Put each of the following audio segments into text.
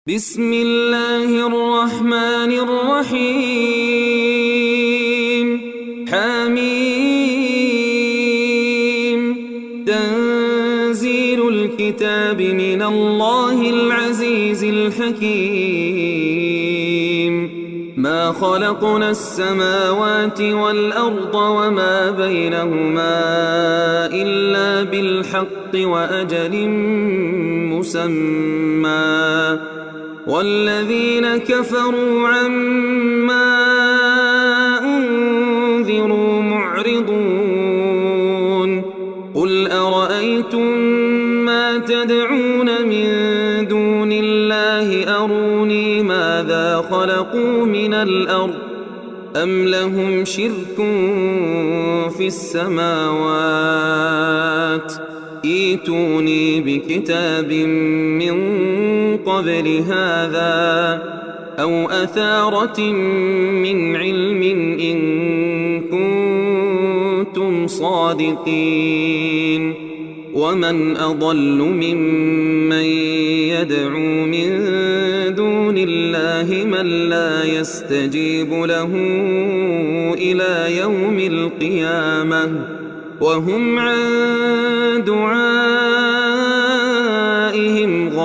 بسم الله الرحمن الرحيم حميم تنزيل الكتاب من الله العزيز الحكيم ما خلقنا السماوات والأرض وما بينهما إلا بالحق وأجل مسمى والذين كفروا عما أنذروا معرضون قل أرأيتم ما تدعون من دون الله أروني ماذا خلقوا من الأرض أم لهم شرك في السماوات ائتوني بكتاب من قبل هذا أو أثارة من علم إن كنتم صادقين ومن أضل ممن يدعو من دون الله من لا يستجيب له إلى يوم القيامة وهم عن دعائهم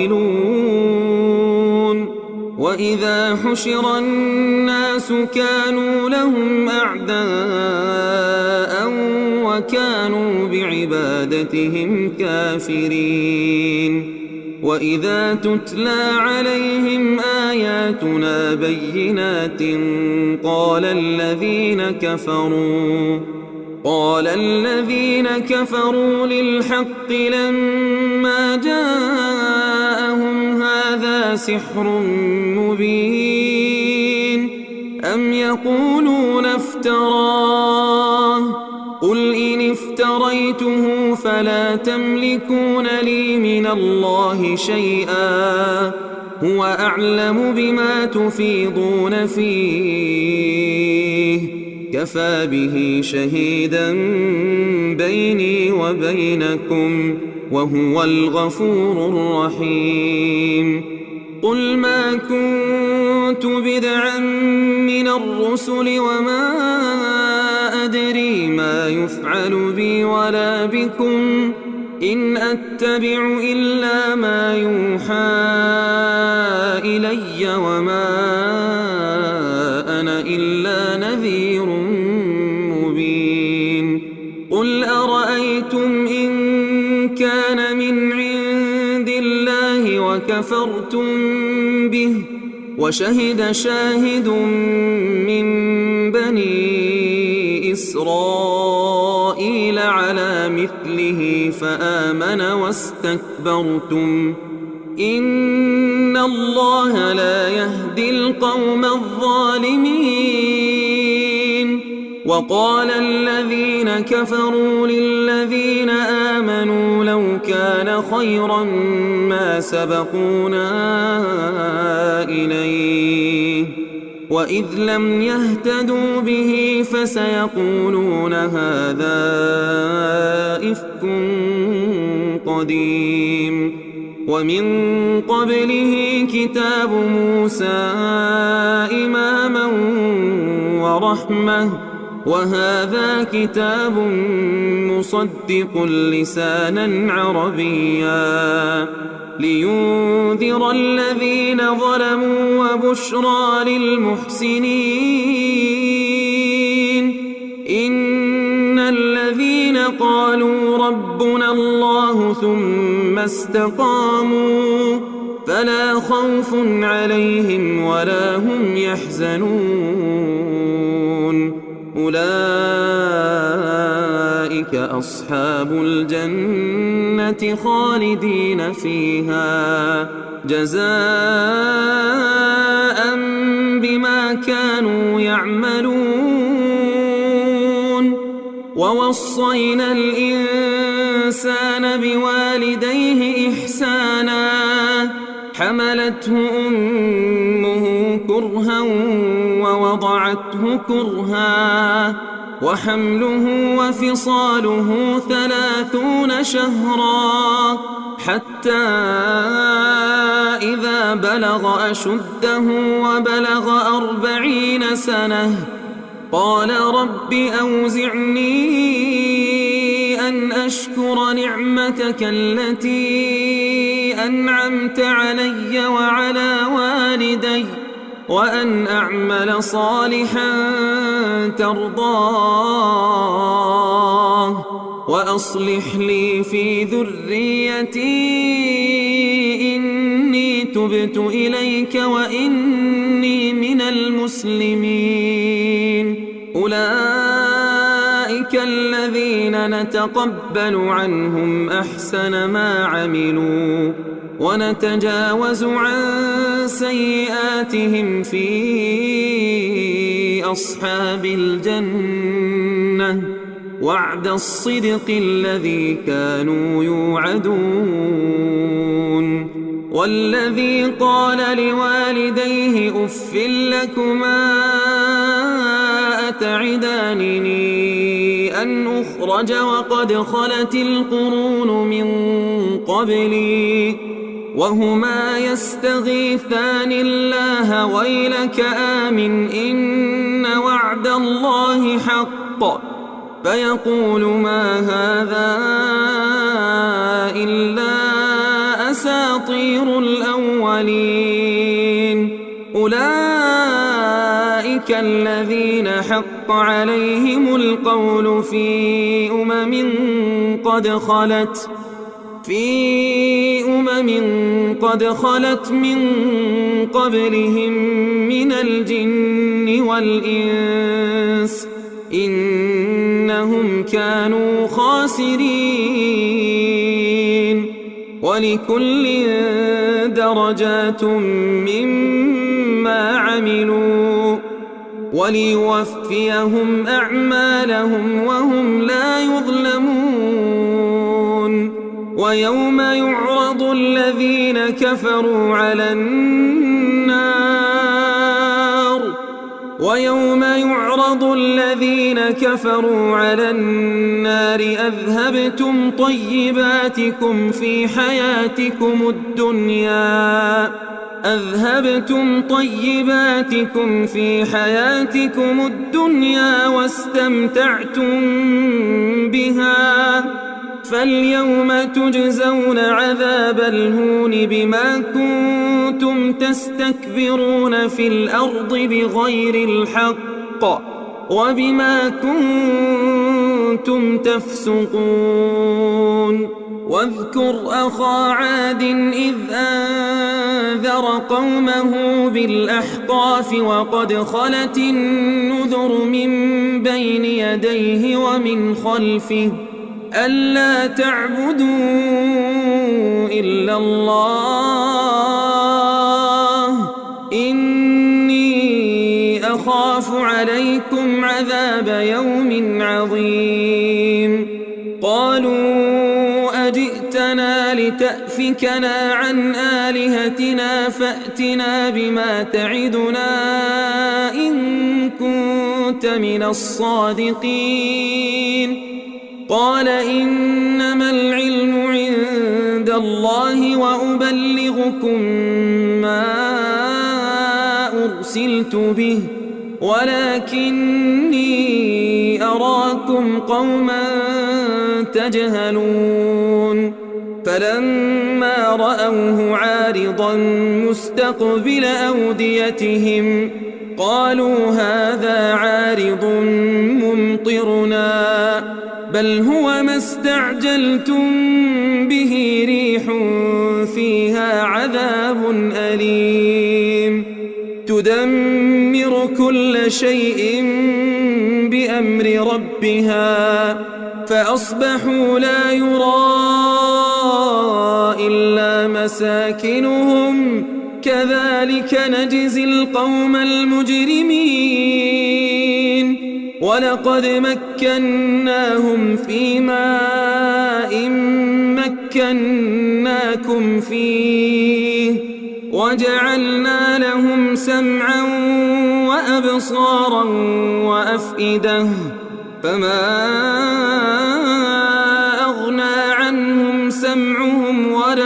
غافلون وإذا حشر الناس كانوا لهم أعداء وكانوا بعبادتهم كافرين وإذا تتلى عليهم آياتنا بينات قال الذين كفروا للحق لما جاءهم هذا سحر مبين أم يقولون افتراه قل إن افتريته فلا تملكون لي من الله شيئا هو أعلم بما تفيضون فيه كفى به شهيدا بيني وبينكم وهو الغفور الرحيم قل ما كنت بدعا من الرسل وما أدري ما يفعل بي ولا بكم إن أتبع إلا ما يوحى إلي وما أنا إلا نذير مبين قل أرأيتم إن كان من عند الله وكفرتم به وشهد شاهد من بني إسرائيل على مثله فآمن واستكبرتم إن الله لا يهدي القوم الظالمين وقال الذين كفروا للذين آمنوا لو كان خيرا ما سبقونا إليه وإذ لم يهتدوا به فسيقولون هذا إفك قديم ومن قبله كتاب موسى إماما ورحمة وهذا كتاب مصدق لسانا عربيا لينذر الذين ظلموا وبشرى للمحسنين إن الذين قالوا ربنا الله ثم استقاموا فلا خوف عليهم ولا هم يحزنون أولئك أصحاب الجنة خالدين فيها جزاء بما كانوا يعملون ووصينا الإنسان بوالديه إحسانا حملته أمه كرها ووضعته كرها وحمله وفصاله 30 شهرا حتى إذا بلغ أشده وبلغ 40 سنة قال رب أوزعني أن أشكر نعمتك التي أنعمت علي وعلى والدي وأن أعمل صالحا ترضاه وأصلح لي في ذريتي إني تبت إليك وإني من المسلمين. أولئك الذين نتقبل عنهم أحسن ما عملوا ونتجاوز عن سيئاتهم في أصحاب الجنة وعد الصدق الذي كانوا يوعدون. والذي قال لوالديه أف لكما أتعدانني أن أخرج وقد خلت القرون من قبلي وهما يستغيثان الله ويلك آمن إن وعد الله حق فيقول ما هذا إلا أساطير الأولين. أولئك الذين حق عليهم القول في أمم قد خلت من قبلهم من الجن والإنس إنهم كانوا خاسرين. ولكل درجات مما عملوا وليوفيهم أعمالهم وهم لا يظلمون. ويوم يعرض الذين كفروا على النار أذهبتم طيباتكم في حياتكم الدنيا واستمتعتم بها فاليوم تجزون عذاب الهون بما كنتم تستكبرون في الأرض بغير الحق وبما كنتم تفسقون. واذكر أخا عاد إذ أنذر قومه بالأحقاف وقد خلت النذر من بين يديه ومن خلفه ألا تعبدوا إلا الله إني أخاف عليكم عذاب يوم عظيم. قالوا أجئتنا لتأفكنا عن آلهتنا فأتنا بما تعدنا إن كنت من الصادقين. قال إنما العلم عند الله وأبلغكم ما أرسلت به ولكني أراكم قوما تجهلون. فلما رأوه عارضا مستقبل أوديتهم قالوا هذا عارض ممطرنا بل هو ما استعجلتم به ريح فيها عذاب أليم تدمر كل شيء بأمر ربها فأصبحوا لا يرى إلا مساكنهم كذلك نجزي القوم المجرمين. ولقد مكناهم في ماء مكناكم فيه وجعلنا لهم سمعا وأبصارا وأفئدة فما أغنى عنهم سمعهم ولا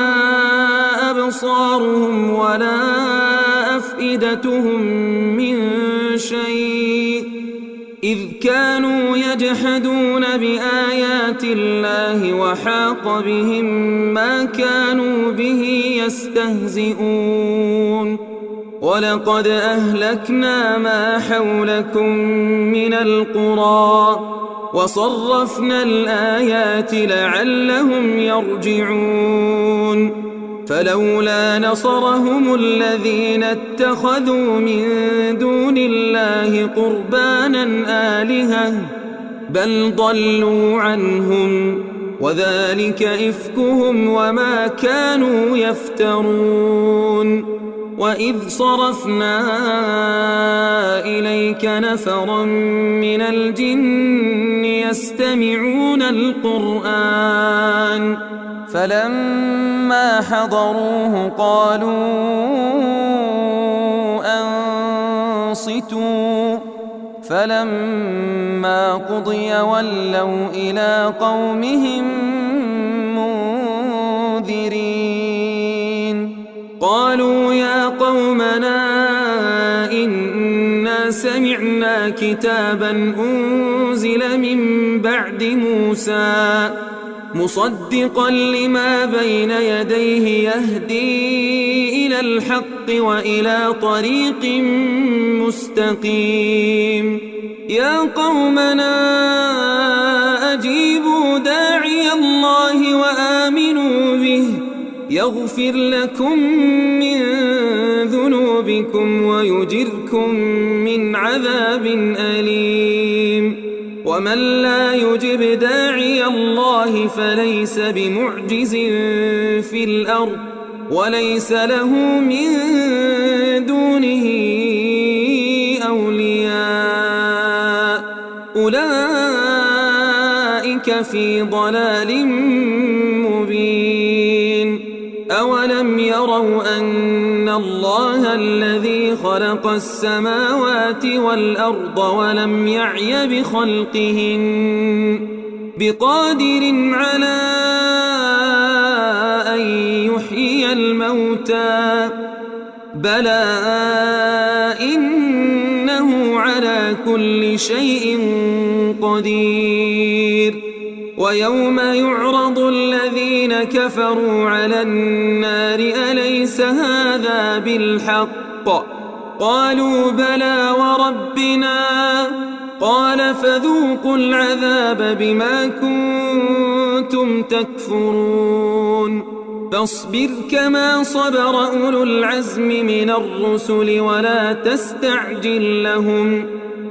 أبصارهم ولا أفئدتهم من شيء إذ كانوا يجحدون بآيات الله وحاق بهم ما كانوا به يستهزئون ولقد أهلكنا ما حولكم من القرى وصرفنا الآيات لعلهم يرجعون فلولا نصرهم الذين اتخذوا من دون الله قربانا آلهة بل ضلوا عنهم وذلك إفكهم وما كانوا يفترون وإذ صرفنا إليك نفرا من الجن يستمعون القرآن فلما حضروه قالوا أنصتوا فلما قضي ولوا إلى قومهم منذرين قالوا يا قومنا إنا سمعنا كتابا أنزل من بعد موسى مصدقا لما بين يديه يهدي إلى الحق وإلى طريق مستقيم يا قومنا أجيبوا داعي الله وآمنوا به يغفر لكم من ذنوبكم ويجركم من عذاب أليم ومن لا يجب داعي الله فليس بمعجز في الأرض وليس له من دونه أولياء أولئك في ضلال مبين أولم يروا أن الله الذي خلق السماوات والأرض ولم يعي بخلقهن بقادر على أن يحيي الموتى بلى إنه على كل شيء قدير ويوم يعرض الذين كفروا على النار أليس هذا بالحق قالوا بلى وربنا قال فذوقوا العذاب بما كنتم تكفرون فاصبر كما صبر أولو العزم من الرسل ولا تستعجل لهم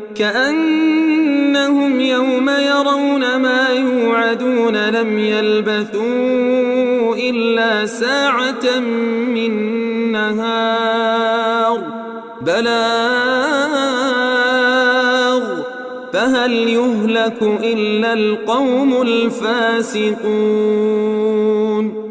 كأنهم يوم يرون ما يوعدون لم يلبثوا إلا ساعة من نهار بلاغ فهل يهلك إلا القوم الفاسقون